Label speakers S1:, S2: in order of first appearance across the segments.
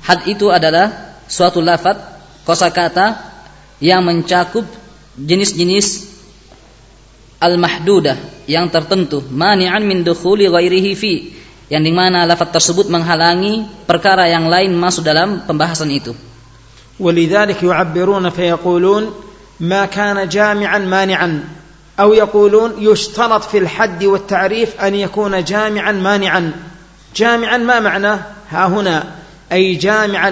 S1: Had itu adalah suatu lafadz kosakata yang mencakup jenis-jenis al-mahdudah yang tertentu, mani'an min dukhuli ghairihi fi, yang di mana lafadz tersebut menghalangi perkara yang lain masuk dalam pembahasan itu.
S2: ولذلك يعبرون فيقولون ما كان جامعا مانعا، أو يقولون يشترط في الحد والتعريف أن يكون جامعا مانعا. جامعا ما معناه ها هنا؟ أي جامعا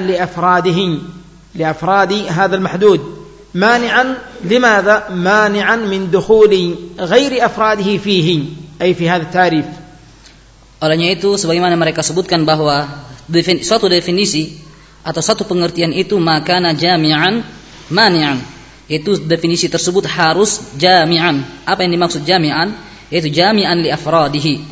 S2: لأفراد هذا المحدود. مانعا لماذا؟ مانعا من دخول غير أفراده فيه، أي في هذا التعريف.
S1: Olehnya itu, sebagaimana mereka sebutkan bahwa suatu definisi atau satu pengertian itu makana jami'an mani'an, itu definisi tersebut harus jami'an. Apa yang dimaksud jami'an? Yaitu jami'an li afradihi,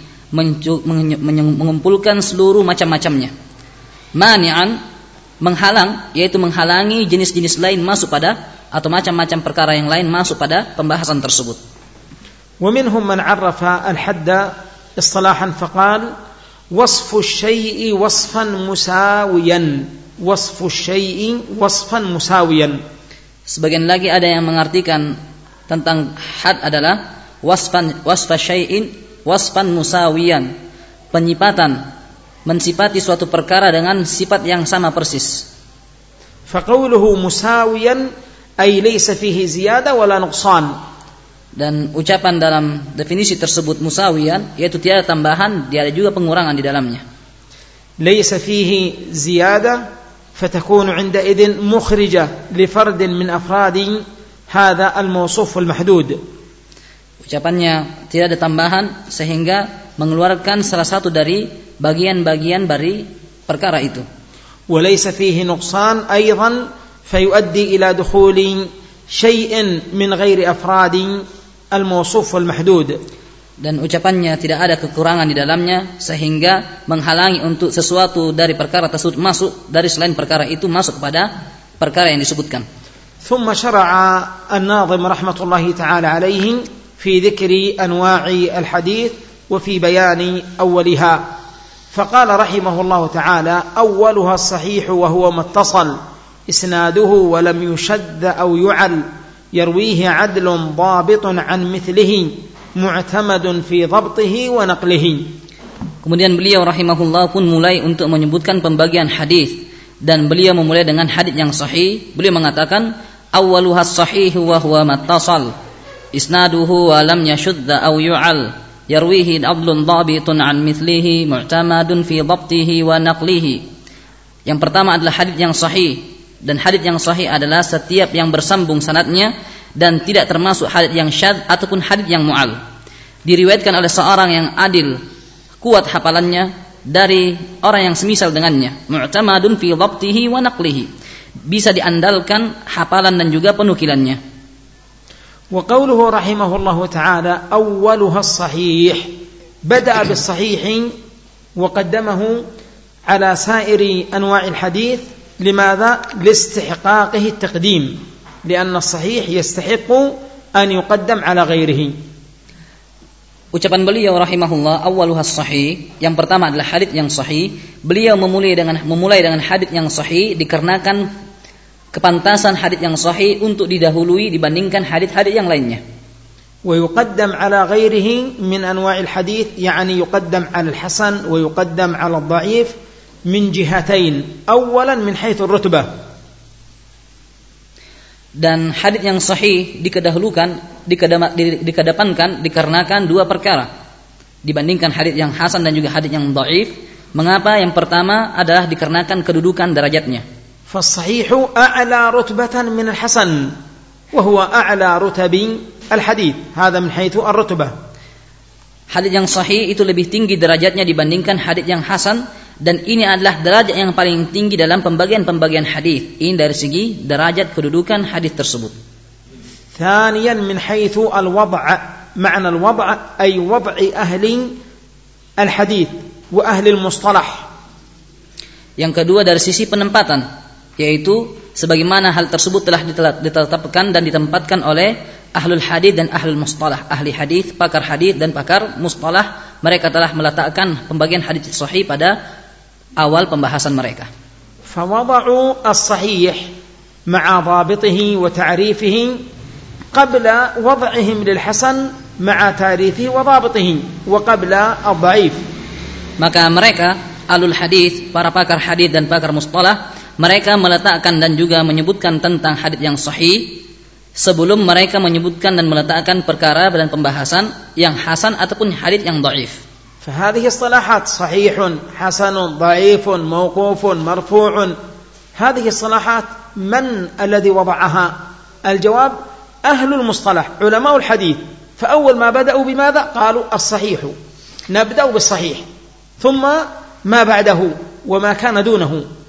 S1: mengumpulkan seluruh macam-macamnya. Mani'an, menghalang, yaitu menghalangi jenis-jenis lain masuk pada, atau macam-macam perkara yang lain masuk pada pembahasan tersebut.
S2: ومنهم من عرف الحد اصطلاحا فقال وصف الشيء وصفا مساويا. وصف الشيء وصفا مساويا.
S1: Sebagian lagi ada yang mengartikan tentang had adalah wasfa syai'in wasfan musawiyan, penyipatan, mensifati suatu perkara dengan sifat yang sama persis.
S2: فقوله مساويا أي ليس فيه زيادة ولا نقصان.
S1: Dan ucapan dalam definisi tersebut musawiyan, yaitu tiada tambahan, tiada juga pengurangan di dalamnya.
S2: ليس فيه زيادة فتكون عندئذ مخرجة لفرد من أفراد هذا الموصوف المحدود.
S1: Ucapannya tidak ada tambahan sehingga mengeluarkan salah satu dari bagian-bagian dari perkara itu.
S2: وليس فيه نقصان أيضا فيؤدي إلى دخول شيء من غير أفراد الموصوف المحدود.
S1: Dan ucapannya tidak ada kekurangan di dalamnya sehingga menghalangi untuk sesuatu dari perkara tersebut masuk dari selain perkara itu masuk kepada perkara yang disebutkan.
S2: ثم شرع الناظم رحمة الله تعالى عليه في ذكر أنواع الحديث وفي بيان أولها، فقال رحمه الله تعالى أولها الصحيح وهو ما اتصل إسناده ولم يشد أو يعل يرويه عدل ضابط عن مثله mu'tamadun fi dhabtihi wa naqlihi.
S1: Kemudian beliau rahimahullah pun mulai untuk menyebutkan pembagian hadis, dan beliau memulai dengan hadis yang sahih. Beliau mengatakan awwaluha as-sahih wa huwa mattasal isnaduhu wa lam yashudda aw yu'al yarwihi adlun dhabitun an mithlihi mu'tamadun fi dhabtihi wa naqlihi. Yang pertama adalah hadis yang sahih, dan hadis yang sahih adalah setiap yang bersambung sanadnya dan tidak termasuk hadits yang syadz ataupun hadits yang mu'al, diriwayatkan oleh seorang yang adil, kuat hafalannya dari orang yang semisal dengannya, mu'tamadun fi dhabtihi wa naqlihi, bisa diandalkan hafalan dan juga penukilannya.
S2: Wa qawluhu rahimahullahu ta'ala awwaluha as-sahih, bada'a bis-sahih wa qaddamahu ala sa'iri anwa'il hadith. Limadha? Listihqaqihi at-taqdim. لأن الصحيح يستحق أن يقدم على غيره.
S1: Ucapan beliau rahimahullah awwaluhas sahih, yang pertama adalah hadits yang sahih. Beliau memulai dengan hadits yang sahih dikarenakan kepantasan hadits yang sahih untuk didahului dibandingkan hadits-hadits yang lainnya.
S2: ويقدم على غيره من أنواع الحديث، يعني يقدم على الحسن ويقدم على الضعيف من جهتين. أولا من حيث الرتبة. Dan hadits yang sahih
S1: dikedepankan dikarenakan dua perkara dibandingkan hadits yang hasan dan juga hadits yang dhaif. Mengapa? Yang pertama adalah dikarenakan kedudukan derajatnya.
S2: Fas-sahihu a'la rutbatan min al-hasan wa huwa a'la rutabi al-hadits. Hada min haitsu ar-rutbah.
S1: Hadits yang sahih itu lebih tinggi derajatnya dibandingkan hadits yang hasan, dan ini adalah derajat yang paling tinggi dalam pembagian hadis. Ini dari segi derajat kedudukan hadis tersebut.
S2: ثانيا من حيث الوضع، معنى الوضع أي وضع أهل الحديث وأهل المصطلح.
S1: Yang kedua dari sisi penempatan, yaitu sebagaimana hal tersebut telah ditetapkan dan ditempatkan oleh ahlul hadis dan ahlul mustalah. Ahli hadis, pakar hadis dan pakar mustalah, mereka telah meletakkan pembagian hadis sahih pada awal pembahasan mereka.
S2: فوضعوا الصحيح مع ضابطه وتعريفه قبل وضعهم للحسن مع تعريفه وضابطه وقبل الضعيف.
S1: Maka mereka alul hadis, para pakar hadis dan pakar mustalah, mereka meletakkan dan juga menyebutkan tentang hadis yang sahih sebelum mereka menyebutkan dan meletakkan perkara dan pembahasan yang hasan ataupun hadis yang dhaif.
S2: فهذه اصطلاحات صحيح حسن ضعيف موقوف مرفوع، هذه اصطلاحات من الذي وضعها؟ الجواب أهل المصطلح علماء الحديث. فأول ما بدأوا بماذا؟ قالوا الصحيح، نبدأ بالصحيح ثم ما بعده وما كان دونه.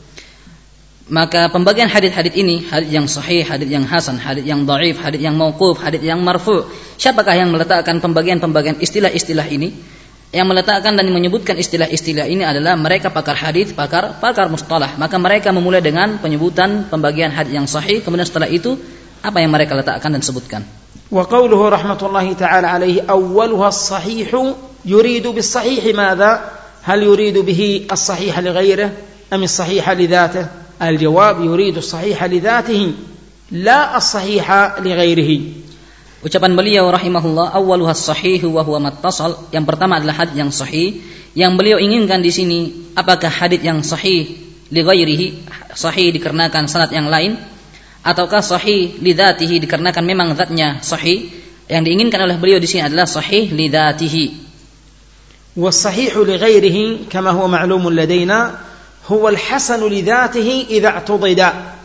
S1: Maka pembagian hadis-hadis ini, hadis yang sahih, hadis yang hasan, hadis yang dhaif, hadis yang mauquf, hadis yang marfu'. Siapakah yang meletakkan pembagian-pembagian istilah-istilah ini? Yang meletakkan dan menyebutkan istilah-istilah ini adalah mereka pakar hadis, pakar mustalah. Maka mereka memulai dengan penyebutan pembagian hadis yang sahih, kemudian setelah itu apa yang mereka letakkan dan sebutkan.
S2: Wa qawluhu rahmatullahi ta'ala alaihi awwaluha as-sahih yuridu bis-sahih madza? Hal yuridu bihi as-sahih li ghairihi am as-sahih li dhatihi? الجواب يريد الصحيح لذاته لا الصحيح لغيره.
S1: Ucapan beliau rahimahullah, awwaluhas sahih wa huwa mattasal. Yang pertama adalah hadis yang sahih. Yang beliau inginkan di sini, apakah hadis yang sahih li ghairihi, sahih dikarenakan sanad yang lain, ataukah sahih li dzatihi dikarenakan memang zatnya sahih? Yang diinginkan oleh beliau di sini adalah sahih li dzatihi.
S2: Was sahih li ghairihi kama huwa ma'lum ladaina هو الحسن لذاته إذا اعتضد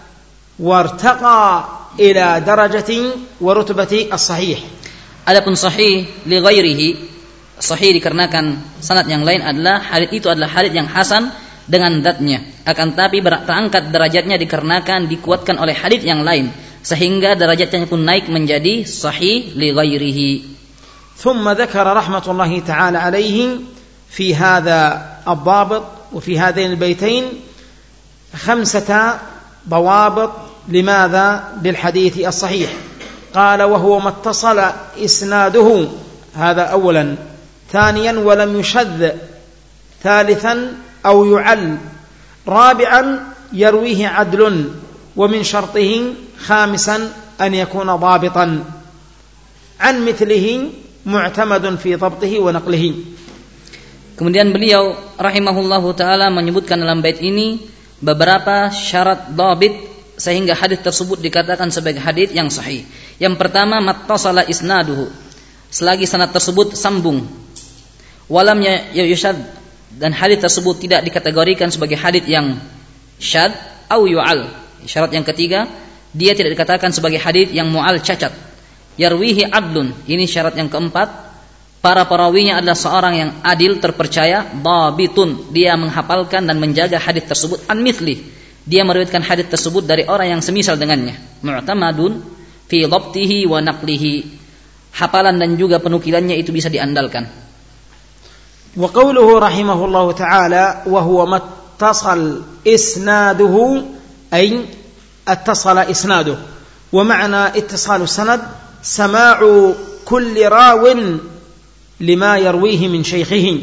S2: وارتقى إلى درجة ورتبة الصحيح.
S1: Adapun sahih li ghairihi, sahih dikarenakan sanad yang lain adalah hadis itu adalah hadis yang hasan dengan zatnya, akan tapi terangkat derajatnya dikarenakan dikuatkan oleh hadis yang lain sehingga derajatnya pun naik menjadi sahih li ghairihi.
S2: ثم ذكر رحمة الله تعالى عليه في هذا الضابط وفي هذين البيتين 5 ضوابط لماذا؟ للحديث الصحيح. قال وهو ما اتصل إسناده، هذا أولا. ثانيا ولم يشذ. ثالثا أو يعل. رابعا يرويه عدل. ومن شرطه خامسا أن يكون ضابطا عن مثله معتمد في ضبطه ونقله.
S1: Kemudian beliau rahimahullahu ta'ala menyebutkan dalam bait ini beberapa syarat dhabit sehingga hadis tersebut dikatakan sebagai hadis yang sahih. Yang pertama, mattasala isnaduhu, selagi sanad tersebut sambung. Walam yushad, dan hadis tersebut tidak dikategorikan sebagai hadis yang syad au yu'al. Syarat yang ketiga, dia tidak dikatakan sebagai hadis yang mu'al cacat. Yarwihi adlun, ini syarat yang keempat. Para perawinya adalah seorang yang adil terpercaya, dhabitun, dia menghafalkan dan menjaga hadis tersebut, an mithli, dia meriwayatkan hadis tersebut dari orang yang semisal dengannya, mu'tamadun fi dhabtihi wa naqlihi, hafalan dan juga penukilannya itu bisa diandalkan.
S2: Wa qawluhu rahimahullahu ta'ala wa huwa mattasal isnaduhu ay attasala isnaduhu, wa ma'na ittisalu sanad sama'u kulli rawin lima yarwihi min syaikhihi.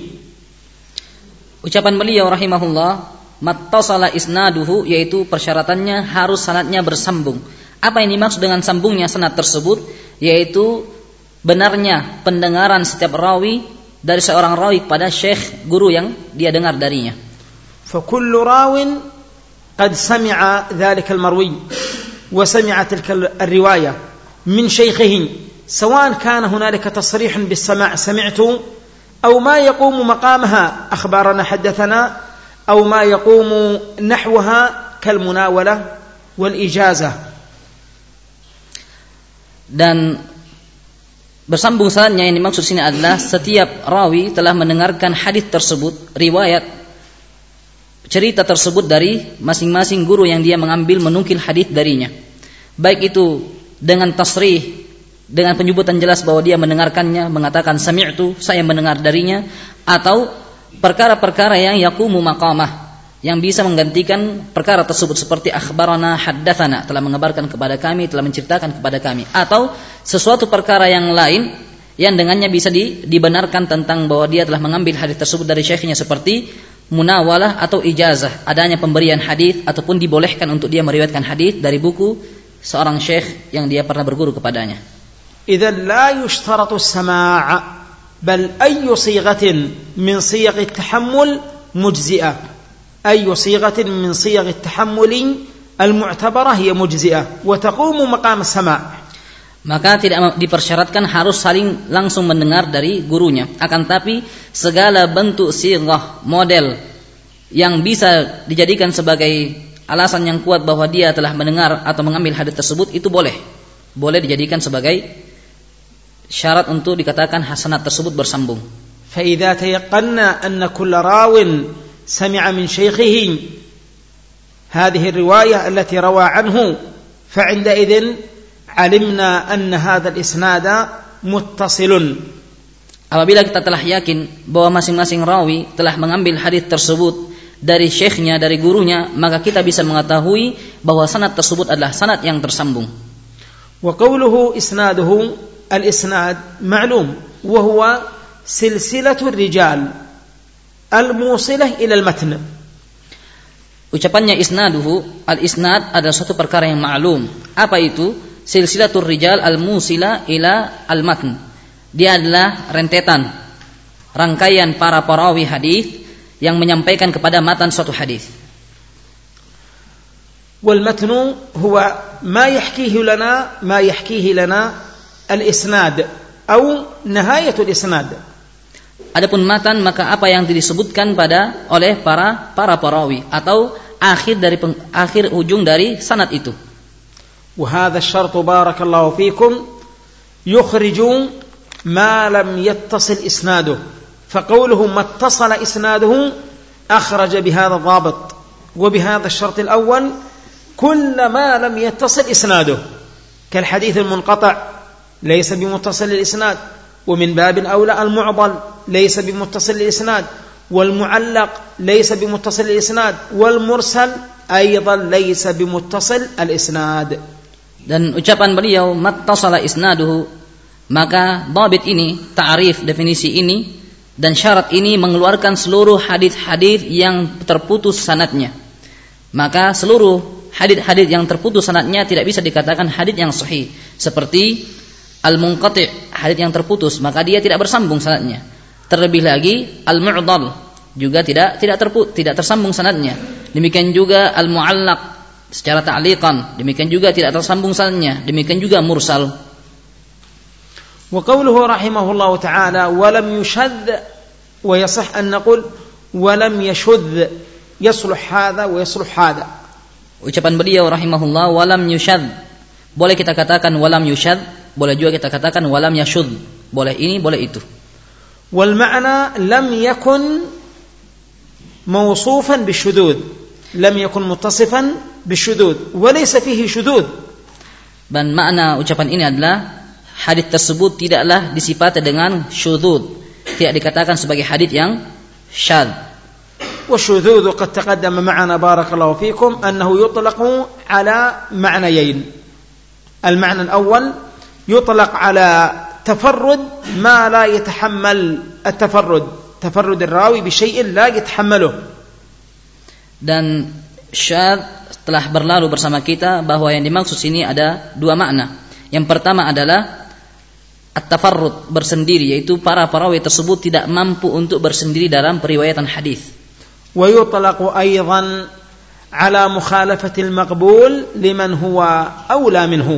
S2: Ucapan beliau rahimahullah, mattasala isnaduhu, yaitu persyaratannya harus sanadnya bersambung. Apa yang dimaksud dengan sambungnya sanad tersebut? Yaitu benarnya pendengaran setiap rawi dari seorang rawi pada syekh guru yang dia dengar darinya. Fa kullu rawin qad sami'a dhalika al-marwi wa sami'a tilka ar-riwayah min shaykhihi, سواء كان هنالك تصريح بالسماع سمعت أو ما يقوم مقامها أخبارنا حدثنا أو ما يقوم نحوها كالمناولة والإجازة. Dan bersambung sanadnya yang dimaksud sini adalah setiap rawi telah mendengarkan hadis tersebut, riwayat cerita tersebut dari masing-masing guru yang dia mengambil menukil hadis darinya, baik itu dengan tasrih, dengan penyebutan jelas bahwa dia mendengarkannya, mengatakan sami'tu, saya mendengar darinya, atau perkara-perkara yang yaqumu maqamah, yang bisa menggantikan perkara tersebut, seperti akhbarana haddatsana, telah mengabarkan kepada kami, telah menceritakan kepada kami, atau sesuatu perkara yang lain yang dengannya bisa dibenarkan tentang bahwa dia telah mengambil hadis tersebut dari syekhnya, seperti
S1: munawalah atau ijazah, adanya pemberian hadis ataupun dibolehkan untuk dia meriwayatkan hadis dari buku seorang syekh yang dia pernah berguru kepadanya.
S2: إذن لا يشترط السماع بل أي صيغة من صيغ التحمل مجزئة، أي صيغة من صيغ التحمل المعتبرة هي مجزئة وتقوم مقام السماع.
S1: Maka tidak dipersyaratkan harus saling langsung mendengar dari gurunya, akan tapi segala bentuk sighah model yang bisa dijadikan sebagai alasan yang kuat bahwa dia telah mendengar atau mengambil hadis tersebut itu boleh dijadikan sebagai syarat untuk dikatakan hasanat tersebut bersambung.
S2: فإذا تيقنا أن كل راو سمع من شيخه هذه الرواية التي روى عنه فعندئذ علمنا أن هذا الإسناد متصل.
S1: Apabila kita telah yakin bahwa masing-masing rawi telah mengambil hadis tersebut dari syekhnya, dari gurunya, maka kita bisa mengetahui bahwa sanad tersebut adalah sanad yang tersambung.
S2: وقوله إسناده الإسناد معلوم وهو سلسلة الرجال الموصلة إلى المتن.
S1: Ucapannya isnaduhu, al-isnad adalah suatu perkara yang ma'lum. Apa itu? Silsilatur rijal al-musila ila al-matn. Dia adalah rentetan, rangkaian para perawi hadis yang menyampaikan kepada matan suatu hadis.
S2: والمتن هو ما يحكيه لنا الإسناد أو نهاية الإسناد.
S1: Adapun matan maka apa yang disebutkan oleh para perawi atau akhir ujung dari sanad itu.
S2: وهذا الشرط بارك الله فيكم يخرج ما لم يتصل إسناده، فقوله ما اتصل إسناده أخرج بهذا الضابط وبهذا الشرط الأول كل ما لم يتصل إسناده، كالحديث المنقطع ليس بمتصل الإسناد، ومن باب أولى المعضل ليس بمتصل الإسناد، والمعلق ليس بمتصل الإسناد، والمرسل أيضا ليس بمتصل الإسناد.
S1: Dan ucapan beliau mattasala isnaduhu, maka dhabit ini, ta'rif definisi ini dan syarat ini mengeluarkan seluruh hadis-hadis yang terputus sanadnya. Maka seluruh hadis-hadis yang terputus sanadnya tidak bisa dikatakan hadis yang sahih. Seperti al-munqati', hadis yang terputus, maka dia tidak bersambung sanadnya. Terlebih lagi al-mu'dhal juga tidak tersambung sanadnya. Demikian juga al-mu'allaq secara ta'liqan, demikian juga tidak tersambung sanadnya. Demikian juga mursal.
S2: Wa qawluhu rahimahullahu ta'ala wa lam yushadh wa yasih an naqul wa lam yashudh yasluh hadha wa yasluh hadha. Ucapan beliau rahimahullah wa lam yushadh, boleh kita katakan wa lam yushadh, boleh juga kita katakan wa lam yashudh, boleh ini boleh itu. Wal ma'na lam yakun mawsufan bisyudud, lam yakun muttasifan bisyudud wa laysa fihi syudud.
S1: Dan makna ucapan ini adalah hadis tersebut tidaklah disifati dengan syudzud, tidak dikatakan sebagai hadis yang syadz.
S2: والشذوذ قد تقدم معنا بارك الله فيكم أنه يطلق على معنيين. المعنى الأول يطلق على تفرد ما لا يتحمل تفرد الراوي بشيء لا يتحمله.
S1: Dan syadz telah berlalu bersama kita bahwa yang dimaksud sini ada dua makna. Yang pertama adalah at-tafarrud, bersendiri, yaitu para perawi tersebut tidak mampu untuk bersendiri dalam periwayatan hadis.
S2: ويطلق أيضا على مخالفة المقبول لمن هو أولى منه.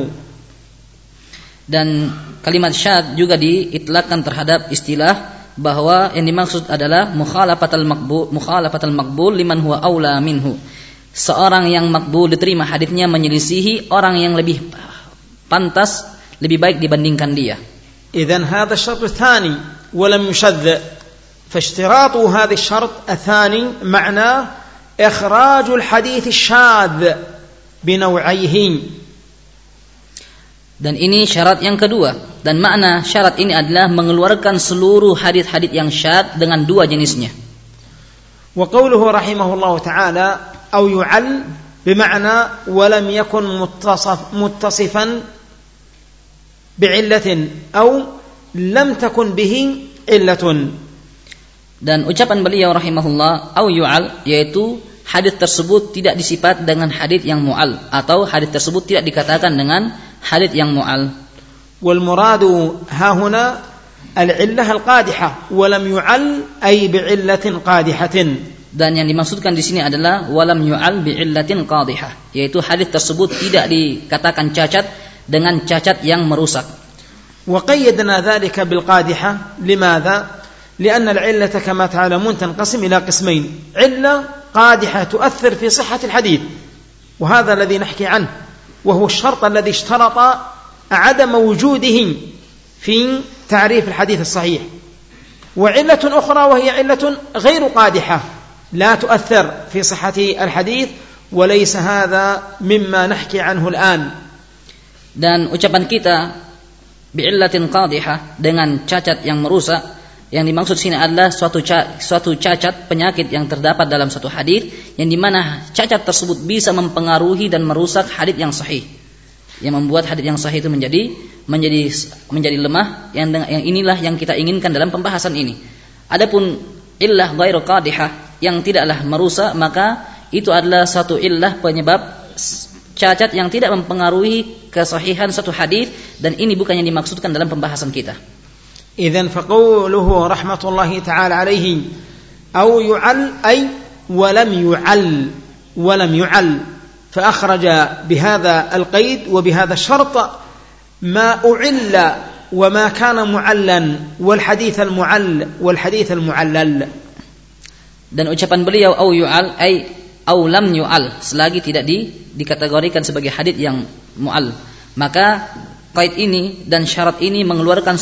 S2: Dan kalimat syadz juga diitlaqkan terhadap istilah bahwa yang dimaksud adalah mukhalafatul maqbul liman huwa aula minhu. Seorang yang makbul diterima hadisnya menyelisihi orang yang lebih pantas, lebih baik dibandingkan dia. إذن هذا الشرط الثاني ولم يشذ. فاشتراط هذا الشرط الثاني معناه إخراج الحديث الشاذ بنوعيه.
S1: Dan ini syarat yang kedua, dan makna syarat ini adalah mengeluarkan seluruh hadis-hadis yang syadz dengan dua jenisnya.
S2: وقوله رحمه الله تعالى أو يعل بمعنى ولم يكن متصفا بعلة أو لم تكن به علة.
S1: Dan ucapan beliau rahimahullah au yu'al, yaitu hadis tersebut tidak disifat dengan hadis yang mu'al, atau hadis tersebut tidak dikatakan dengan hadis yang mu'al.
S2: Wal muradu ha huna al-illah al-qadihah wa lam yu'al ay bi'illatin qadihatin.
S1: Dan yang dimaksudkan di sini adalah walam yu'al bi'illatin qadihah, yaitu hadis tersebut tidak dikatakan cacat dengan cacat yang merusak.
S2: وقيدنا ذلك بالقادحة لماذا؟ لأن العلة كما تعلمون تنقسم إلى قسمين، علة قادحة تؤثر في صحة الحديث، وهذا الذي نحكي عنه، وهو الشرط الذي اشترط عدم وجوده في تعريف الحديث الصحيح. وعلة أخرى وهي علة غير قادحة لا تؤثر في صحة الحديث، وليس هذا مما نحكي عنه الآن.
S1: Dan ucapan kita bi'illatin qadihah, dengan cacat yang merusak, yang dimaksud sini adalah suatu cacat penyakit yang terdapat dalam suatu hadis, yang dimana cacat tersebut bisa mempengaruhi dan merusak hadis yang sahih, yang membuat hadis yang sahih itu menjadi lemah. Yang inilah yang kita inginkan dalam pembahasan ini. Adapun illah ghairu qadihah, yang tidaklah merusak, maka itu adalah satu illah penyebab cacat yang tidak mempengaruhi kesahihan satu hadis, dan ini bukan yang dimaksudkan dalam pembahasan kita.
S2: Idzan faqawluhu rahmatullahi ta'ala alaihi aw yu'al ay walam yu'al fa akhraja bihadha alqaid wa bihadha ash-shart ma u'illa wa ma kana mu'allan wal hadith al-mu'allal.
S1: Dan ucapan beliau au yu'al ay au lam yu'al, selagi tidak dikategorikan sebagai hadits yang mu'al, maka qaid ini dan syarat ini mengeluarkan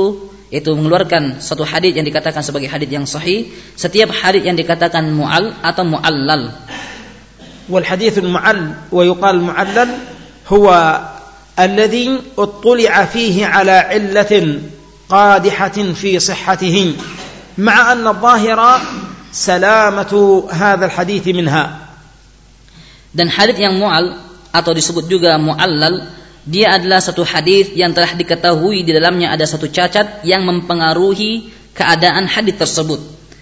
S1: satu hadits yang dikatakan sebagai hadits yang sahih, setiap hadits yang dikatakan mu'al atau mu'allal.
S2: Wal hadits al-mu'al wa yuqal mu'allal huwa alladhi uttli'a fihi ala illatin qadihatin fi sihhatihi ma'a anna adh-dhahira salamatu hadha al-hadits minha. Dan hadits yang mu'al atau disebut juga mu'allal, dia adalah satu hadits yang telah diketahui di dalamnya ada satu cacat yang mempengaruhi keadaan hadits tersebut.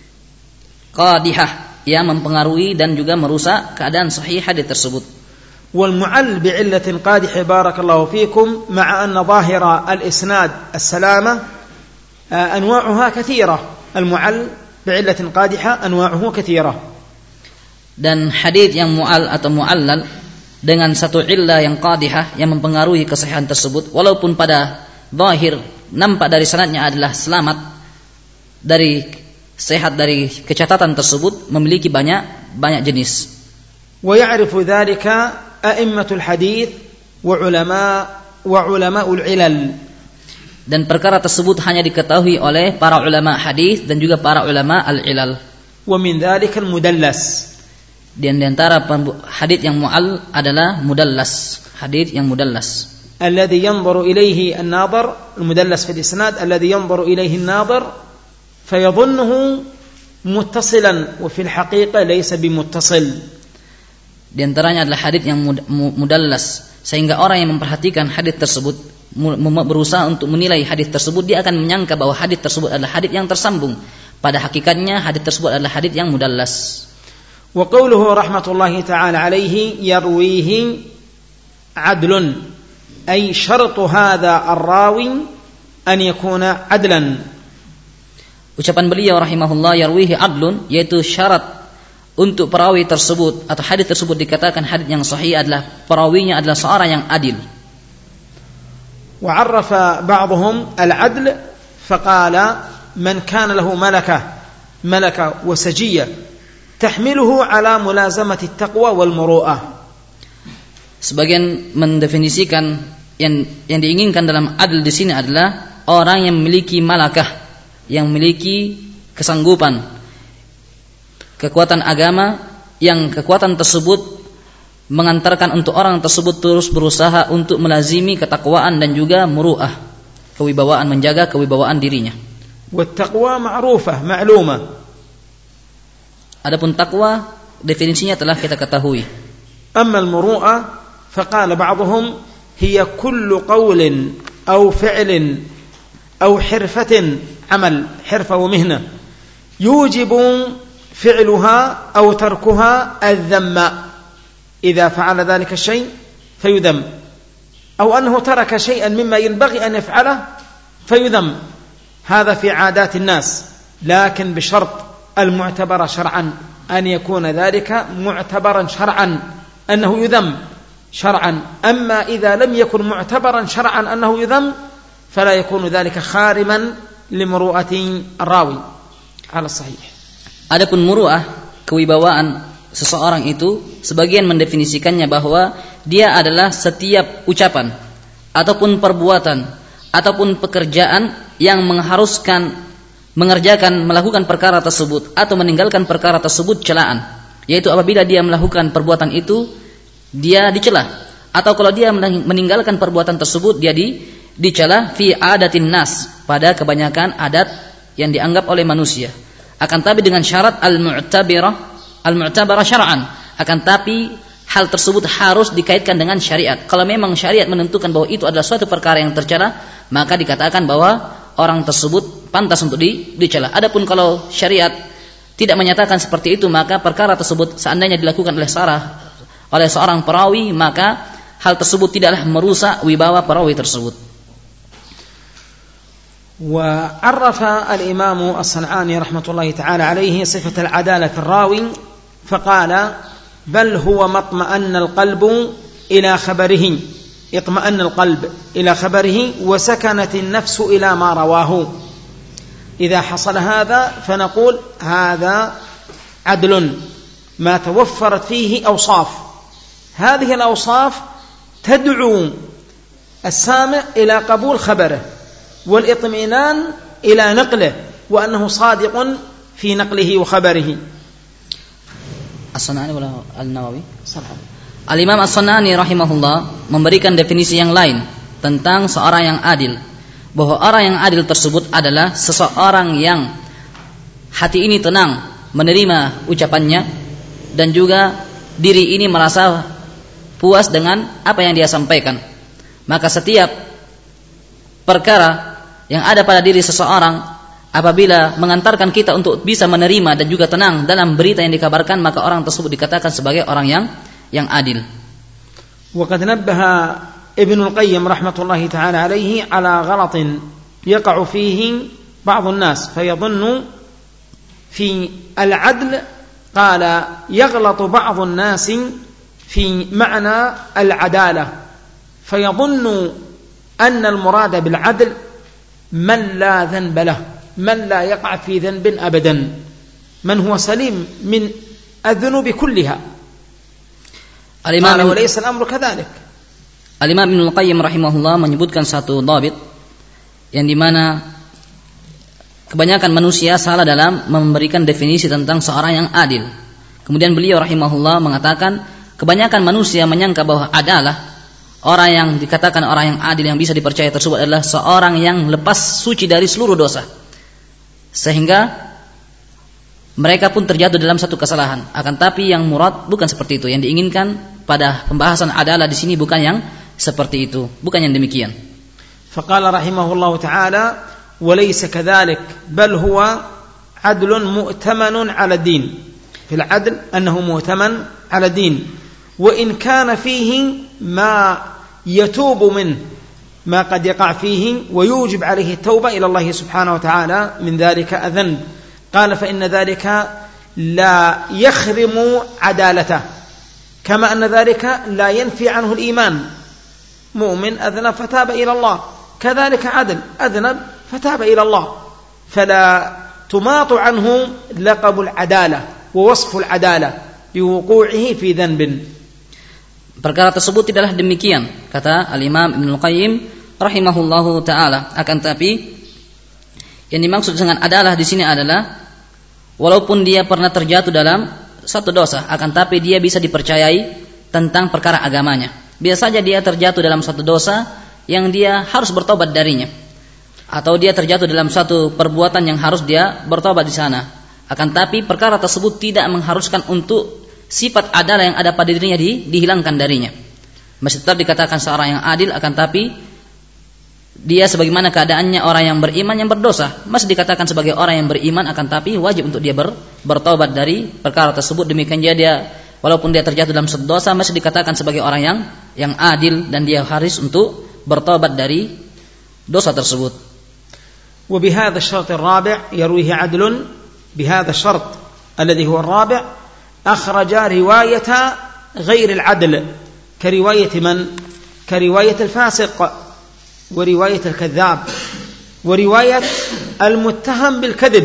S2: Qadihah, yang mempengaruhi dan juga merusak keadaan sahih hadits tersebut. Wal mu'all bi'illatin qadihah barakallahu fikum ma'a anna dhahira al-isnad as-salamah anwa'uha kathira. Al-mu'all bi'illatin qadihah anwa'uhu kathira. Dan hadits yang mu'al atau mu'allal dengan satu illah yang qadihah yang mempengaruhi kesahihan tersebut, walaupun pada zahir nampak dari sanadnya adalah selamat dari sehat dari kecacatan tersebut, memiliki banyak jenis. Wa ya'rifu dzalika a'immatul hadits wa ulama'ul ilal. Dan perkara tersebut hanya diketahui oleh para ulama hadis dan juga para ulama al-ilal. Wa min dzalika al-mudallas. Dan di antara hadits yang mu'al adalah mudallas, hadits yang mudallas. Alladhi yanzuru ilayhi an-nadhir, al-mudallas fi al-isnad, alladhi yanzuru ilayhi an-nadhir fayadhunnuhu muttasilan wa fi al-haqiqah laysa bimuttasil. Di antaranya adalah hadits yang mudallas, sehingga orang yang memperhatikan hadits tersebut berusaha untuk menilai hadits tersebut, dia akan menyangka bahwa hadits tersebut adalah hadits yang tersambung. Pada hakikatnya hadits tersebut adalah hadits yang mudallas. Wa qawluhu rahmatullahi ta'ala alayhi yarwihi adlun ay syartu hadha ar-rawi an yakuna adlan. Ucapan beliau rahimahullah yarwihi adlun, yaitu syarat untuk perawi tersebut atau hadis tersebut dikatakan hadis yang sahih adalah perawinya adalah seorang yang adil. Wa 'arrafa ba'dhum al-'adl faqala man kana lahu malaka wa sajiyya tahmiluhu ala mulazamati at-taqwa wal muru'ah. Sebagian mendefinisikan yang diinginkan dalam adil di sini adalah orang yang memiliki malakah, yang memiliki kesanggupan, kekuatan agama, yang kekuatan tersebut mengantarkan untuk orang tersebut terus berusaha untuk melazimi ketakwaan dan juga muru'ah, kewibawaan, menjaga kewibawaan dirinya. Wat taqwa ma'rufah ma'lumah. Adapun takwa definisinya telah kita ketahui. Amma al-muru'ah faqala ba'dhum hiya kullu qawlin aw fi'lin aw hirfatin amal hirfa wa mihna يوجب فعلها أو تركها الذم إذا فعل ذلك الشيء فيذم، أو أنه ترك شيئا مما ينبغي أن يفعله فيذم. هذا في عادات الناس، لكن بشرط المعتبر شرعا، أن يكون ذلك معتبرا شرعا أنه يذم شرعا. أما إذا لم يكن معتبرا شرعا أنه يذم فلا يكون ذلك خارما لمروءة الراوي على الصحيح.
S1: Adapun muru'ah, kewibawaan seseorang itu, sebagian mendefinisikannya bahwa dia adalah setiap ucapan ataupun perbuatan ataupun pekerjaan yang mengharuskan melakukan perkara tersebut atau meninggalkan perkara tersebut celaan, yaitu apabila dia melakukan perbuatan itu dia dicela, atau kalau dia meninggalkan perbuatan tersebut dia dicela fi adatin nas, pada kebanyakan adat yang dianggap oleh manusia. Akan tapi dengan syarat al-mu'tabara syar'an, akan tapi hal tersebut harus dikaitkan dengan syariat. Kalau memang syariat menentukan bahwa itu adalah suatu perkara yang tercela, maka dikatakan bahwa orang tersebut pantas untuk dicela. Adapun kalau syariat tidak menyatakan seperti itu, maka perkara tersebut seandainya dilakukan oleh seorang perawi, maka hal tersebut tidaklah merusak wibawa perawi tersebut.
S2: وعرف الإمام الصنعاني رحمة الله تعالى عليه صفة العدالة في الراوي فقال: بل هو ما اطمأن القلب إلى خبره وسكنت النفس إلى ما رواه. إذا حصل هذا فنقول هذا عدل، ما توفرت فيه أوصاف، هذه الأوصاف تدعو السامع إلى قبول خبره والاطمئنان إلى نقله وأنه صادق في نقله وخبره.
S1: As-San'ani wala An-Nawawi? Al-Imam As-San'ani rahimahullah memberikan definisi yang lain tentang seorang yang adil, bahwa orang yang adil tersebut adalah seseorang yang hati ini tenang menerima ucapannya dan juga diri ini merasa puas dengan apa yang dia sampaikan. Maka setiap perkara yang ada pada diri seseorang apabila mengantarkan kita untuk bisa menerima dan juga tenang dalam berita yang dikabarkan, maka orang tersebut dikatakan sebagai orang yang adil.
S2: وقد نبه ابن القيم رحمة الله تعالى عليه على غلط يقع فيه بعض الناس فيظن في العدل، قال: يغلط بعض الناس في معنى العدالة فيظن أن المراد بالعدل من لا ذنب له، من لا يقع في ذنب أبدا، من هو سليم من الذنوب كلها. قال: وليس الأمر كذلك.
S1: Al-Imam Ibnu Qayyim rahimahullah menyebutkan satu dhabit yang dimana kebanyakan manusia salah dalam memberikan definisi tentang seorang yang adil. Kemudian beliau rahimahullah mengatakan kebanyakan manusia menyangka bahwa adalah orang yang dikatakan orang yang adil yang bisa dipercaya tersebut adalah seorang yang lepas suci dari seluruh dosa, sehingga mereka pun terjatuh dalam satu kesalahan. Akan tapi yang murad bukan seperti itu. Yang diinginkan pada pembahasan adalah di sini bukan yang seperti itu, bukan yang demikian.
S2: Faqala rahimahullahu ta'ala: "Walaysa kadzalik, bal huwa adlun mu'tamanun 'ala din." Fil 'adl annahu mu'taman 'ala din, wa in kana fihi ما يتوب منه ما قد يقع فيه ويوجب عليه التوبة إلى الله سبحانه وتعالى من ذلك الذنب. قال: فإن ذلك لا يخرم عدالته، كما أن ذلك لا ينفي عنه الإيمان. مؤمن أذنب فتاب إلى الله، كذلك عدل أذنب فتاب إلى الله، فلا تماط عنه لقب العدالة ووصف العدالة لوقوعه في ذنب.
S1: Perkara tersebut tidaklah demikian, kata Al-Imam Ibnu Qayyim rahimahullahu taala. Akan tapi yang dimaksud dengan adalah di sini adalah walaupun dia pernah terjatuh dalam satu dosa, akan tapi dia bisa dipercayai tentang perkara agamanya. Biasa saja dia terjatuh dalam satu dosa yang dia harus bertobat darinya, atau dia terjatuh dalam satu perbuatan yang harus dia bertobat di sana. Akan tapi perkara tersebut tidak mengharuskan untuk sifat adalah yang ada pada dirinya dihilangkan darinya. Masih tetap dikatakan seorang yang adil, akan tapi dia sebagaimana keadaannya orang yang beriman yang berdosa, masih dikatakan sebagai orang yang beriman, akan tapi wajib untuk dia bertaubat dari perkara tersebut. Demikian dia walaupun dia terjatuh dalam dosa, masih dikatakan sebagai orang yang adil dan dia harus untuk bertaubat dari dosa tersebut.
S2: وبهذا الشرط الرابع يرويه عدل بهذا الشرط الذي هو الرابع أخرج رواية غير العدل كرواية من؟ كرواية الفاسق ورواية الكذاب ورواية المتهم بالكذب.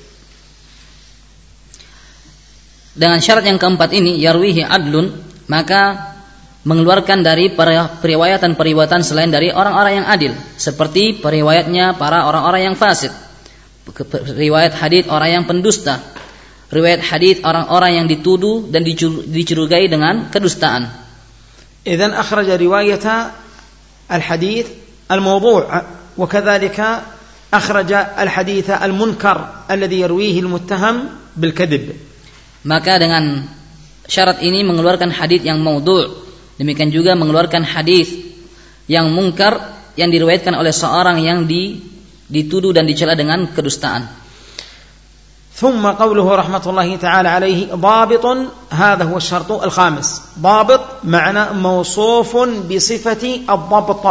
S1: Dengan syarat yang keempat ini, yarwihi adlun, maka mengeluarkan dari periwayatan selain dari orang-orang yang adil, seperti periwayatnya para orang-orang yang fasik, riwayat hadits orang yang pendusta, riwayat hadits orang-orang yang dituduh dan dicurigai dengan kedustaan.
S2: إذن أخرج رواية الحديث الموضوع وكذلك أخرج الحديث المنكر الذي يرويه المتهم بالكذب. Maka dengan syarat ini mengeluarkan hadits yang maudhu', demikian juga mengeluarkan hadis yang mungkar yang diriwayatkan oleh seorang yang dituduh dan dicela dengan kedustaan. ثم قوله رحمة الله تعالى عليه ضابط، هذا هو الشرط الخامس. ضابط معنى موصوف بصفة الضبط.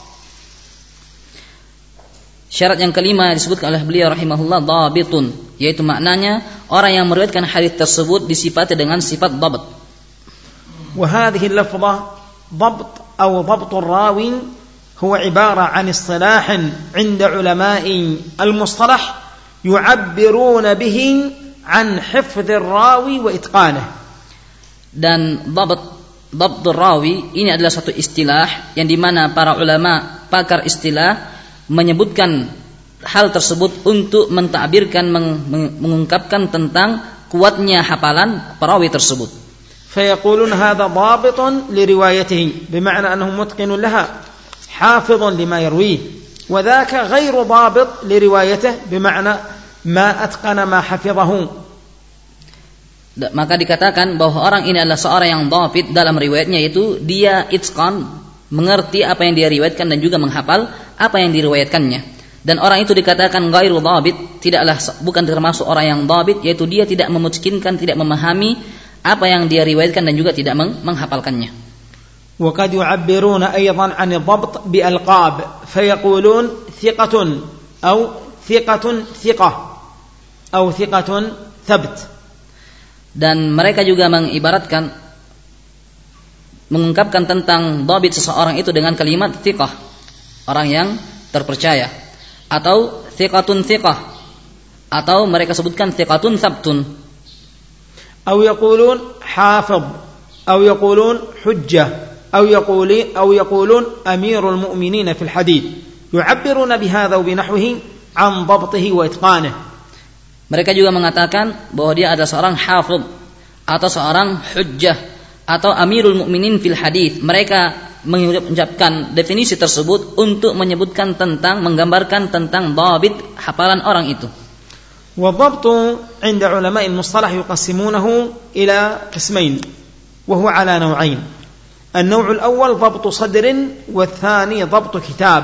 S1: Syarat yang kelima disebutkan oleh beliau rahimahullah dhabitun, yaitu maknanya orang yang meriwayatkan hadis tersebut disifati dengan sifat dhabt.
S2: وهذه اللفظة ضبط أو ضبط الراوي هو عبارة عن اصطلاح عند علماء المصطلح يعبرون به عن حفظ الراوي وإتقانه. Dan dhabt rawi ini adalah satu istilah yang dimana para ulama pakar istilah menyebutkan hal tersebut untuk mentakbirkan, mengungkapkan tentang kuatnya hafalan perawi tersebut. فيقولون هذا ضابط لروايته بمعنى أنه متقن لها حافظ لما يرويه، وذاك غير ضابط لروايته بمعنى ما أتقن ما حفظه.
S1: Maka dikatakan bahwa orang ini adalah seorang yang dhabit dalam riwayatnya, yaitu dia itqan, mengerti apa yang dia riwayatkan dan juga menghafal apa yang diriwayatkannya. Dan orang itu dikatakan ghairu dhabit, bukan termasuk orang yang dhabit, yaitu dia tidak memutuskinkan, tidak memahami apa yang dia riwayatkan dan juga tidak menghafalkannya.
S2: وقد يعبرون أيضا عن الضبط بألقاب فيقولون ثقة أو ثقة ثقة أو ثقة ثبت.
S1: Dan mereka juga mengungkapkan tentang dhabit seseorang itu dengan kalimat thiqah, orang yang terpercaya, atau thiqatun thiqah, atau mereka sebutkan thiqatun thabtun.
S2: أو يقولون حافظ أو يقولون حجة أو يقولون أمير المؤمنين في الحديث، يعبرون بهذا وبنحوه عن ضبطه وإتقانه.
S1: Mereka juga mengatakan bahwa dia adalah seorang hafidh atau seorang hujjah atau amirul mu'minin fil hadis. Mereka mengucapkan definisi tersebut untuk menyebutkan tentang, menggambarkan tentang dhabit hafalan orang itu.
S2: والضبط عند علماء المصطلح يقسمونه إلى قسمين وهو على نوعين. النوع الأول ضبط صدر والثاني ضبط كتاب.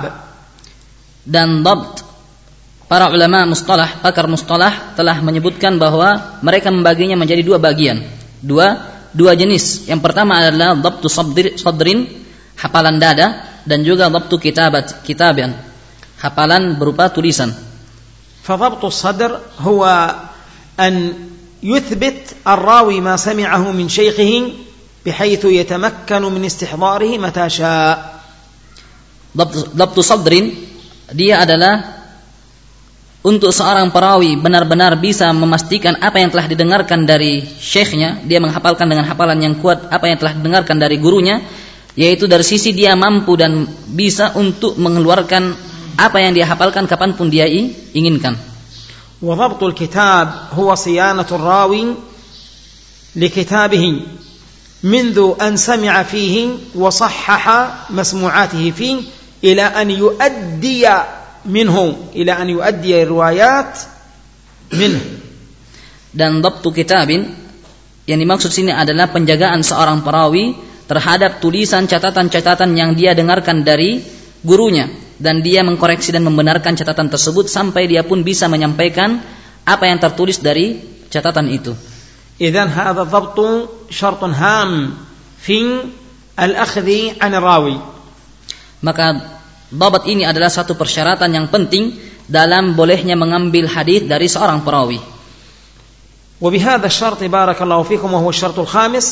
S1: Dan dhabt, para ulama mustalah, pakar mustalah telah menyebutkan bahwa mereka membaginya menjadi dua bagian, dua jenis. Yang pertama adalah dhabtu sadrin, hafalan dada, dan juga dhabtu kitaban, hafalan berupa tulisan.
S2: فضبط الصدر هو أن يثبت الراوي ما سمعه من شيخه بحيث يتمكن من استحضاره متى شاء.
S1: ضبط صدر dia adalah untuk seorang perawi benar-benar bisa memastikan apa yang telah didengarkan dari syekhnya, dia menghafalkan dengan hafalan yang kuat apa yang telah didengarkan dari gurunya, yaitu dari sisi dia mampu dan bisa untuk mengeluarkan apa yang dia hafalkan kapanpun dia inginkan.
S2: وضبط الكتاب هو صيانة الراوي لكتابه منذ أن سمع فيه وصحح مسموعاته فيه إلى أن يؤدي منه، إلى أن يؤدي الروايات منه.
S1: Dan dhabtu kitabin yang dimaksud sini adalah penjagaan seorang perawi terhadap tulisan catatan-catatan yang dia dengarkan dari gurunya, dan dia mengkoreksi dan membenarkan catatan tersebut sampai dia pun bisa menyampaikan apa yang tertulis dari catatan itu.
S2: إذن هذا الضبط شرط هام في الأخذ عن الراوي.
S1: Maka dhabat ini adalah satu persyaratan yang penting dalam bolehnya mengambil hadis dari seorang perawi.
S2: وبهذا الشرط بارك الله فيكم وهو الشرط الخامس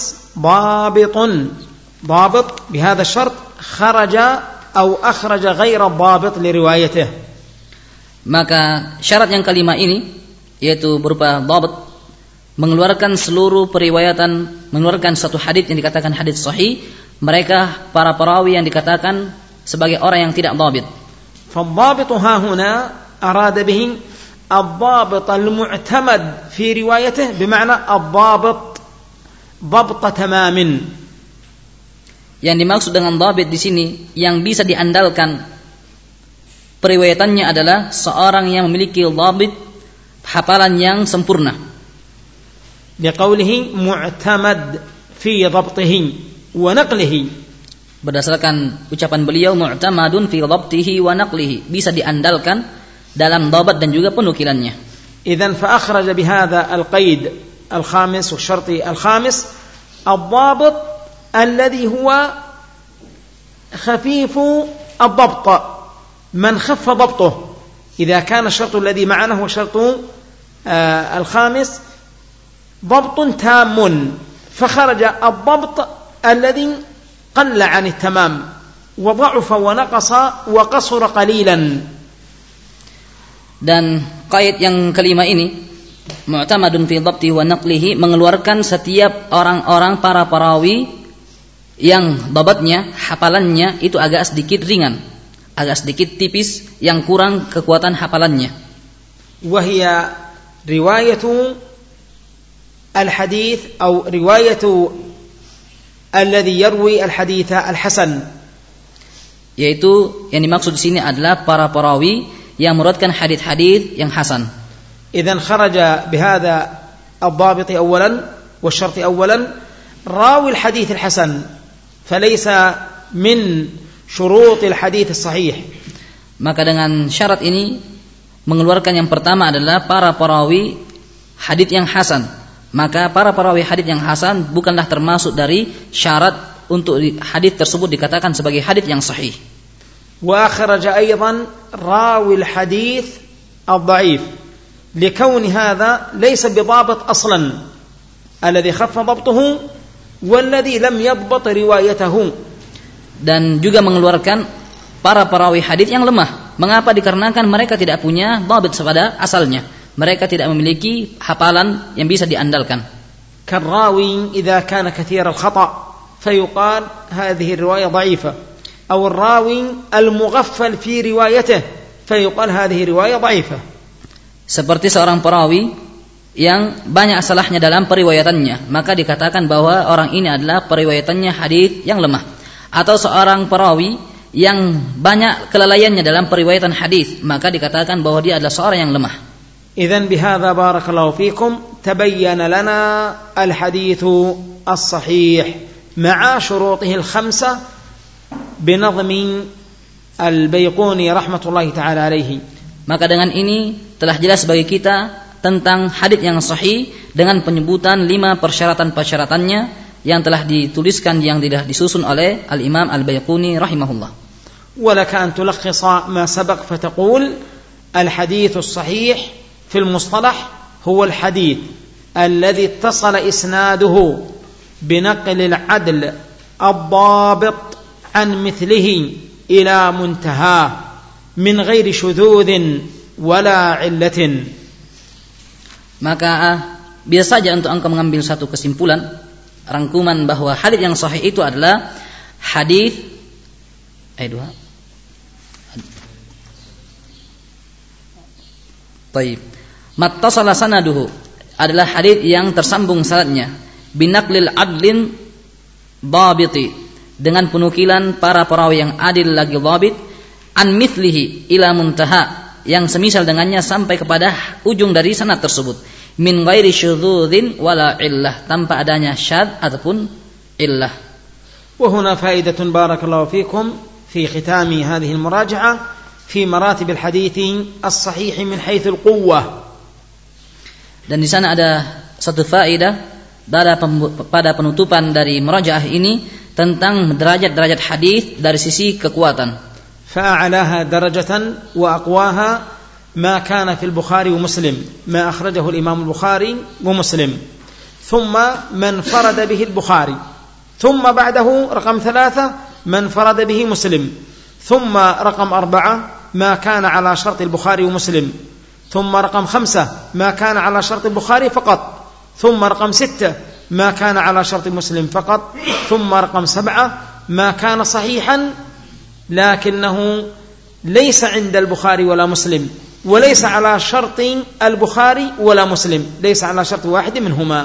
S2: ضابط بهذا الشرط خرج أو أخرج غير الضابط لروايته.
S1: Maka syarat yang kelima ini yaitu berupa dhabat, mengeluarkan seluruh periwayatan, mengeluarkan satu hadis yang dikatakan hadis sahih, mereka para perawi yang dikatakan sebagai orang yang tidak dhabit.
S2: فالضابط ها هنا أراد به الضابط المعتمد في روايته بمعنى الضابط ضبط تمام.
S1: Yang dimaksud dengan dhabit di sini yang bisa diandalkan periwayatannya adalah seorang yang memiliki dhabit, hafalan yang sempurna.
S2: لقوله معتمد في ضبطه ونقله.
S1: Berdasarkan ucapan beliau mu'tamadun fi dhabtihi wa naqlihi, bisa diandalkan dalam dhabat dan juga penukilannya.
S2: إذن فأخرج بهذا القيد الخامس والشرط الخامس الضابط الذي هو خفيف الضبط، من خف ضبطه. إذا كان الشرط الذي معنا هو الشرط الخامس ضبط تام، فخرج الضبط الذي قل عن التمام وضعف ونقص وقصر قليلا.
S1: Dan qaid yang kelima ini mu'tamadun fi dhabtihi wa naqlihi, mengeluarkan setiap orang-orang para perawi yang dhabatnya, hafalannya itu agak sedikit ringan, agak sedikit tipis, yang kurang kekuatan hafalannya.
S2: وهي رواية الحديث أو رواية الذي يروي الحديث الحسن.
S1: Yaitu yang dimaksud di sini adalah para perawi yang meriwayatkan hadis-hadis yang hasan.
S2: إذن خرج بهذا الضابط أولا والشرط أولا راوي الحديث الحسن، فليس من شروط الحديث الصحيح.
S1: Maka dengan syarat ini mengeluarkan yang pertama adalah para perawi hadis yang hasan. Maka para perawi hadis yang hasan bukanlah termasuk dari syarat untuk hadis tersebut dikatakan sebagai hadis yang sahih.
S2: وأخرج أيضا راوي الحديث الضعيف لكون هذا ليس بضابط أصلا، الذي خف ضبطه والذي لم يضبط روايته.
S1: Dan juga mengeluarkan para perawi hadis yang lemah. Mengapa? Dikarenakan mereka tidak punya dhabit pada asalnya. Mereka tidak memiliki hafalan yang bisa diandalkan.
S2: كالراوي إذا كان كثير الخطأ فيقال هذه الرواية ضعيفة، أو الراوي المغفل في روايته فيقال هذه رواية ضعيفة.
S1: Seperti seorang perawi yang banyak salahnya dalam periwayatannya, maka dikatakan bahwa orang ini adalah periwayatannya hadis yang lemah. Atau seorang perawi yang banyak kelalaiannya dalam periwayatan hadis, maka dikatakan bahwa dia adalah seorang yang lemah.
S2: إذن بهذا بارك الله فيكم تبين لنا الحديث الصحيح مع شروطه الخمسة بنظم البيقوني رحمة الله تعالى عليه.
S1: Maka dengan ini telah jelas bagi kita tentang hadits yang sahih dengan penyebutan 5 persyaratan-persyaratannya yang telah dituliskan, yang telah disusun oleh Al-Imam Al-Baiquni rahimahullah.
S2: ولك أن تلخص ما سبق فتقول الحديث الصحيح في المصطلح هو الحديث الذي اتصل إسناده بنقل العدل الضابط عن مثله إلى منتهاه من غير شذوذ ولا علة.
S1: Maka bisa saja untuk engkau mengambil satu kesimpulan, rangkuman bahwa hadis yang sahih itu adalah hadis mattasala sanaduhu, adalah hadis yang tersambung sanadnya, binaqlil adlin dhabiti, dengan penukilan para perawi yang adil lagi dhabit, an mithlihi ila muntaha, yang semisal dengannya sampai kepada ujung dari sanad tersebut, min ghairi syudzudzin wala illah, tanpa adanya syadz ataupun illah.
S2: وهنا فائدة بارك الله فيكم في ختام هذه المراجعة في مراتب الحديث الصحيح من حيث القوة.
S1: Dan di sana ada satu faedah pada penutupan dari murajaah ini tentang derajat-derajat hadis dari sisi kekuatan.
S2: فأعلاها درجة وأقواها ما كان في البخاري ومسلم ما أخرجه الإمام البخاري ومسلم ثم من فرد به البخاري ثم بعده رقم 3 من فرد به مسلم ثم رقم 4 ما كان على شرط البخاري ومسلم ثم رقم 5 ما كان على شرط البخاري فقط ثم رقم 6 ما كان على شرط مسلم فقط ثم رقم 7 ما كان صحيحا لكنه ليس عند البخاري ولا مسلم وليس على شرط البخاري ولا مسلم ليس على شرط واحد منهما.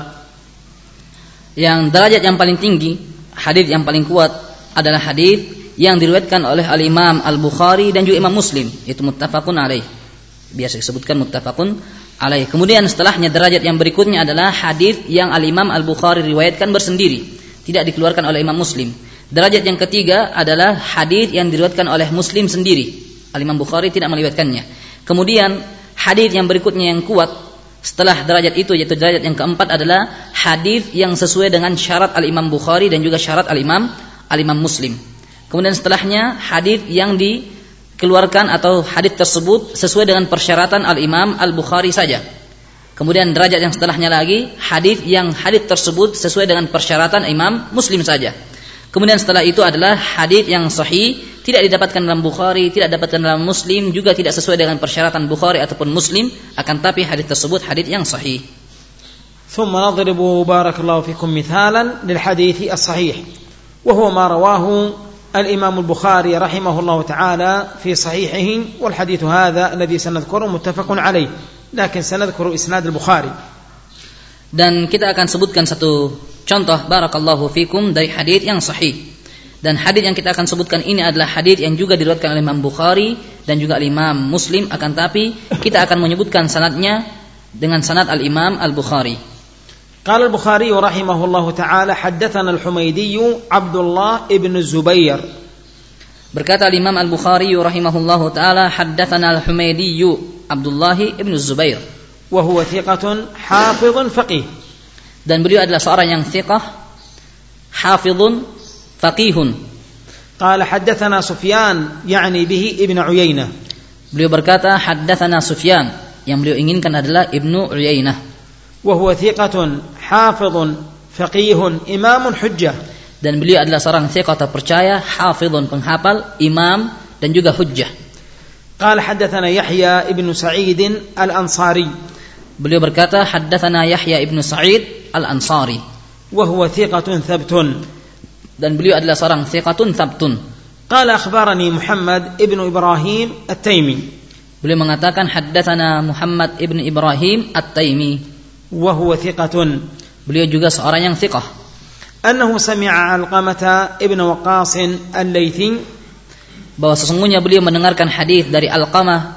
S1: Yang derajat yang paling tinggi, hadis yang paling kuat adalah hadis yang diriwayatkan oleh al-Imam Al-Bukhari dan juga Imam Muslim, itu muttafaqun alaih. Biasa disebutkan muttafaqun alaih. Kemudian setelahnya derajat yang berikutnya adalah hadis yang al-Imam Al-Bukhari riwayatkan bersendiri, tidak dikeluarkan oleh Imam Muslim. Derajat yang ketiga adalah hadis yang diriwayatkan oleh Muslim sendiri. Al-Imam Bukhari tidak meriwayatkannya. Kemudian hadis yang berikutnya yang kuat setelah derajat itu, yaitu derajat yang keempat, adalah hadis yang sesuai dengan syarat al-Imam Bukhari dan juga syarat al-Imam Muslim. Kemudian setelahnya hadis yang dikeluarkan atau hadis tersebut sesuai dengan persyaratan al-Imam Al-Bukhari saja. Kemudian derajat yang setelahnya lagi hadis yang hadis tersebut sesuai dengan persyaratan Imam Muslim saja. Kemudian setelah itu adalah hadis yang sahih, tidak didapatkan dalam Bukhari, tidak didapatkan dalam Muslim, juga tidak sesuai dengan persyaratan Bukhari ataupun Muslim, akan tapi hadis tersebut hadis yang sahih.
S2: ثم نضرب بارك الله فيكم مثالا للحديث الصحيح وهو ما رواه الإمام البخاري رحمه الله تعالى في صحيحه، والحديث هذا الذي سنذكره متفق عليه لكن سنذكر إسناد البخاري.
S1: Dan kita akan sebutkan satu contoh barakallahu fikum dari hadis yang sahih. Dan hadis yang kita akan sebutkan ini adalah hadis yang juga diriwayatkan oleh Imam Bukhari dan juga Imam Muslim, akan tapi kita akan menyebutkan sanadnya dengan sanad al-Imam Al-Bukhari.
S2: Qala al-Bukhari rahimahullahu taala haddatsana al-Humaydi Abdullah ibn Zubair.
S1: Berkata al-Imam Al-Bukhari rahimahullahu taala haddatsana al-Humaydi Abdullah ibn Zubair.
S2: وهو ثقة حافظ فقيه.
S1: Dan beliau adalah seorang yang thiqah, hafidhun, faqihun.
S2: قال حدثنا سفيان يعني به ابن عيينة.
S1: Beliau berkata haddatsana Sufyan, yang beliau inginkan adalah Ibnu Uyainah.
S2: وهو ثقة حافظ فقيه إمام حجة.
S1: Dan beliau adalah seorang thiqah terpercaya, hafidhun, penghafal, imam dan juga hujjah.
S2: قال حدثنا يحيى ابن سعيد الأنصاري.
S1: Beliau berkata haddatsana Yahya ibnu Sa'id al-Ansari.
S2: وهو ثقة ثبت.
S1: Dan beliau adalah seorang thiqatun thabtun.
S2: قال أخبرني محمد ابن إبراهيم التيمي.
S1: Beliau mengatakan haddatsana Muhammad ibn Ibrahim at-Taimi.
S2: وهو ثقة.
S1: Beliau juga seorang yang thiqah.
S2: أنه سمع علقمة ابن وقاص الليثي.
S1: Bahwa sesungguhnya beliau mendengarkan hadis dari Alqamah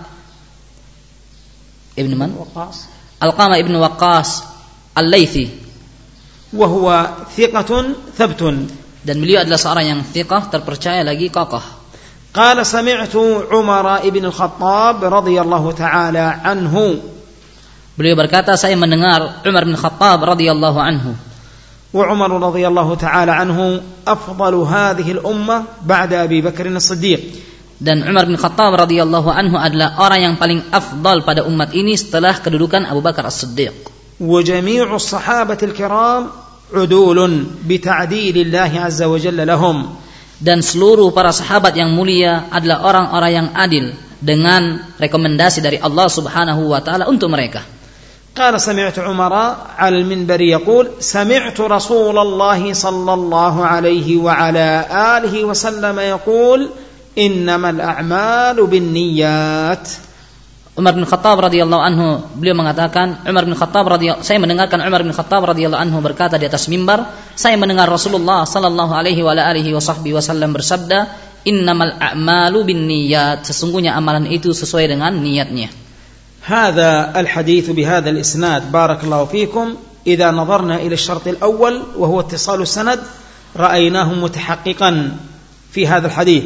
S1: ibn man? Alqamah ibn Waqqas Al-Laythi.
S2: وهو ثقة ثبت.
S1: Dan beliau adalah seorang yang thiqah, terpercaya lagi kokoh.
S2: قال سمعت عمر ابن الخطاب رضي الله تعالى عنه.
S1: Beliau berkata saya mendengar Umar bin Khattab radhiyallahu anhu.
S2: وعمر رضي الله تعالى عنه أفضل هذه الأمة بعد أبي بكر الصديق.
S1: Dan Umar bin Khattab radhiyallahu anhu adalah orang yang paling afdal pada umat ini setelah kedudukan Abu Bakar As-Siddiq.
S2: وجميع الصحابة الكرام عدول بتعديل الله عز وجل لهم.
S1: Dan seluruh para sahabat yang mulia adalah orang-orang yang adil dengan rekomendasi dari Allah Subhanahu wa taala untuk mereka.
S2: قال سمعت عمر على المنبر يقول سمعت رسول الله صلى الله عليه وعلى آله وسلم يقول إنما الأعمال بالنيات.
S1: Umar bin Khattab radhiyallahu anhu beliau mengatakan saya mendengarkan Umar bin Khattab radhiyallahu anhu berkata di atas mimbar, saya mendengar Rasulullah sallallahu alaihi wa alihi wasallam bersabda, innamal a'malu binniyat, sesungguhnya amalan itu sesuai dengan niatnya.
S2: هذا الحديث بهذا الإسناد بارك الله فيكم إذا نظرنا إلى الشرط الأول وهو اتصال السند رأيناه متحققا في هذا الحديث،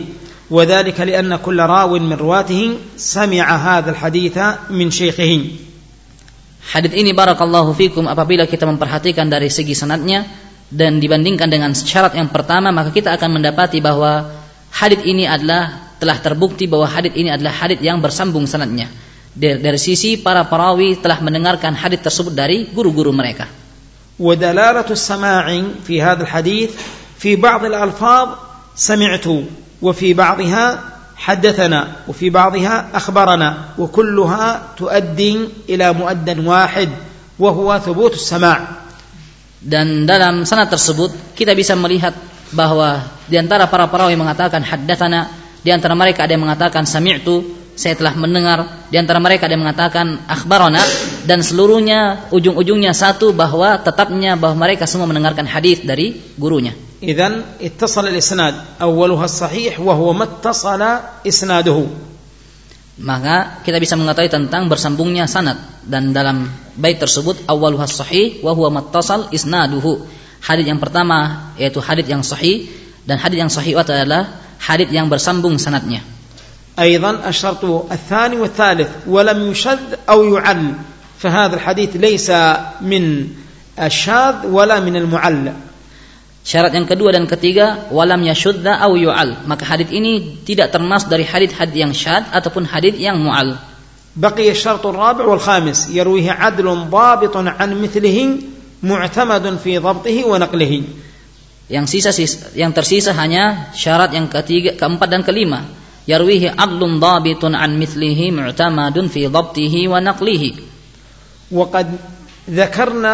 S2: وذلك لأن كل راو من رواته سمع هذا الحديث من شيخه.
S1: Hadits ini barakallahu fikum apabila kita memperhatikan dari segi sanadnya dan dibandingkan dengan syarat yang pertama, maka kita akan mendapati bahwa hadits ini telah terbukti bahwa hadits ini adalah hadits yang bersambung sanadnya. Dari sisi para perawi telah mendengarkan hadits tersebut dari guru-guru mereka.
S2: ودلالة السماع في هذا الحديث في بعض الألفاظ سمعت وفي بعضها حدثنا وفي بعضها أخبرنا وكلها تؤدي إلى مؤدى واحد وهو ثبوت السماع.
S1: Dan dalam sanad tersebut kita bisa melihat bahwa di antara para perawi mengatakan haddatsana, di antara mereka ada yang mengatakan sami'tu, saya telah mendengar, di antara mereka ada yang mengatakan akhbarana, dan seluruhnya ujung-ujungnya satu, bahwa tetapnya bahwa mereka semua mendengarkan hadis dari gurunya.
S2: إذن اتصل الإسناد أولها الصحيح وهو ما اتصل إسناده.
S1: Maka kita bisa mengetahui tentang bersambungnya sanad, dan dalam bait tersebut awaluha sahih wa huwa mattasal isnaduhu. Hadis yang pertama yaitu hadis yang sahih, dan hadis yang sahih itu adalah hadis yang bersambung sanadnya.
S2: أيضا الشرط الثاني والثالث ولم يشذ أو يعل، فهذا الحديث ليس من الشاذ ولا من المعل.
S1: Syarat yang kedua dan ketiga, walam yashudda au yu'al, maka hadits ini tidak termasuk dari hadits-hadits yang syadz ataupun hadits yang mu'al.
S2: بقي الشرط الرابع والخامس يرويه عدل ضابط عن مثله معتمد في ضبطه ونقله. Yang tersisa hanya syarat yang ketiga, keempat dan kelima. Yarwihi adlun dhabitun an mithlihi mu'tamadun fi dhabtihi wa naqlihi. وقد ذكرنا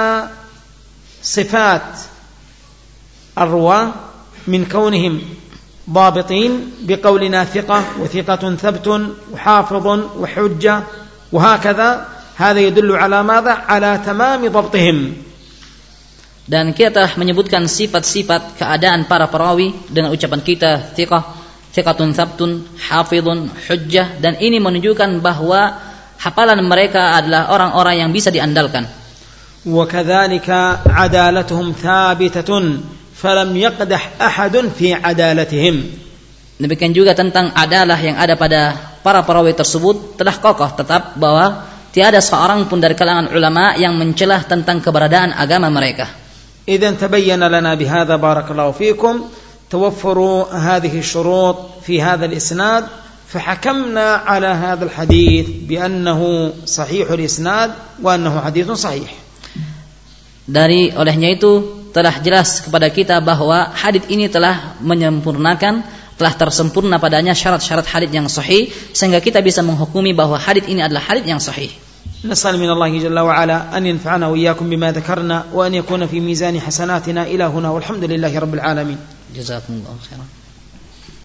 S2: صفات الرواة من كونهم ضابطين بقولنا ثقة وثقة ثبت وحافظ وحجة وهكذا، هذا يدل على ماذا؟ على تمام ضبطهم.
S1: Dan kita telah menyebutkan sifat-sifat keadaan para perawi dengan ucapan kita thiqah, thiqatun thabtun, hafidhun, hujjah, dan ini menunjukkan bahwa hafalan mereka adalah orang-orang yang bisa diandalkan.
S2: وكذلك عدالتهم ثابتة فلم يقدح أحد في عدالتهم.
S1: Demikian juga tentang adalah yang ada pada para perawi tersebut telah kokoh tetap bahwa tiada seorang pun dari kalangan ulama yang mencelah tentang keberadaan agama mereka.
S2: إذن تبين لنا بهذا بارك الله فيكم توفر هذه الشروط في هذا الإسناد، فحكمنا على هذا الحديث بأنه صحيح الإسناد وأنه حديث صحيح.
S1: Olehnya itu telah jelas kepada kita bahwa hadits ini telah menyempurnakan, telah tersempurna padanya syarat-syarat hadits yang sahih, sehingga kita bisa menghukumi bahwa hadits ini adalah hadits yang sahih.
S2: نسأل من الله جل وعلا أن ينفعنا وإياكم بما ذكرنا وأن يكون في ميزان حسناتنا إلى هنا، والحمد لله رب العالمين.
S1: جزاكم الله خيرا.